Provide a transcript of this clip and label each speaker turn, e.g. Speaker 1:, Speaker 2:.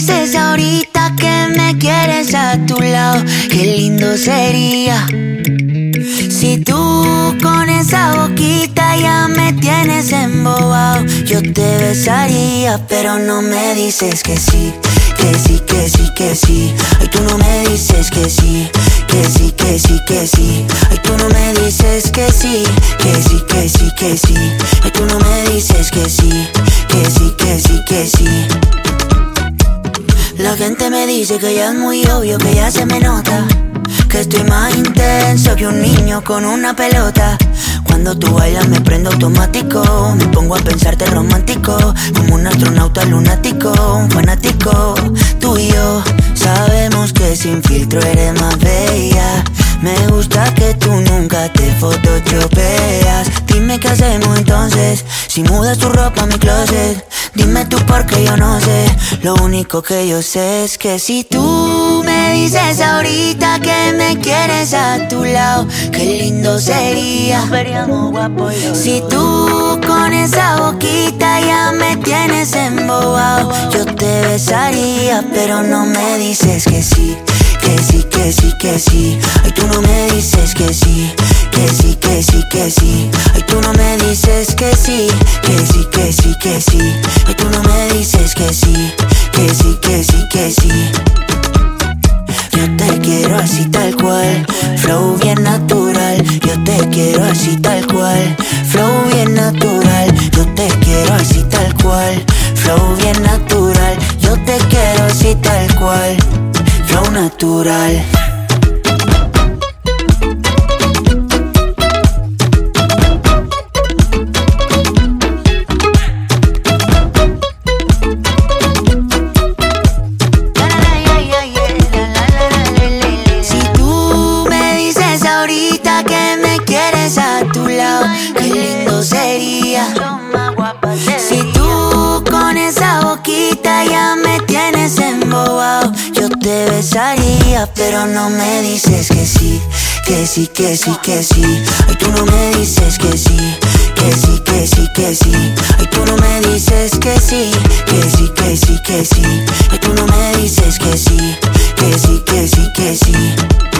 Speaker 1: dices ahorita que me quieres a tu lado, qué lindo sería si tú con esa boquita ya me tienes embobado. Yo te besaría, pero no me dices que sí, que sí, que sí, que sí. Ay, tú no me dices que sí, que sí, que sí, que sí. Ay, tú no me dices que sí, que sí, que sí, que sí. Ay, tú no me dices que sí, que sí, que sí, que sí. La gente me dice que ya es muy obvio, que ya se me nota, que estoy más intenso que un niño con una pelota. Cuando tú bailas me prendo automático, me pongo a pensarte romántico, como un astronauta lunático, un fanático. Tú y yo sabemos que sin filtro eres más bella. Me gusta que tú nunca te photoshopeas. Dime qué hacemos entonces, si mudas tu ropa a mi closet. Dime tú porque yo no sé, lo único que yo sé es que si tú me dices ahorita que me quieres a tu lado, qué lindo sería. Si tú con esa boquita ya me tienes embobado, yo te besaría, pero no me dices que sí, que sí, que sí, que sí. Ay, tú no me dices que sí, que sí, que sí, que sí. Ay, tú no me dices que sí, que sí, que sí, que sí. Ay, tú no me dices que sí, que sí, que sí, que sí. Yo te quiero así tal cual, flow bien natural. Yo te quiero así tal cual, flow bien natural. Yo te quiero así tal cual, flow bien natural. Yo te quiero así tal cual, flow natural. Si tú me dices ahorita que me quieres a tu lado, qué lindo sería. Si tú con esa boquita ya me tienes embobado, yo te besaría, pero no me dices que sí, que sí, que sí, que sí. Ay, tú no me dices que sí, que sí, que sí, que sí. Ay, tú no me dices que sí, que sí, que sí, que sí. Ay, tú no me dices que sí, que sí, que sí, que sí.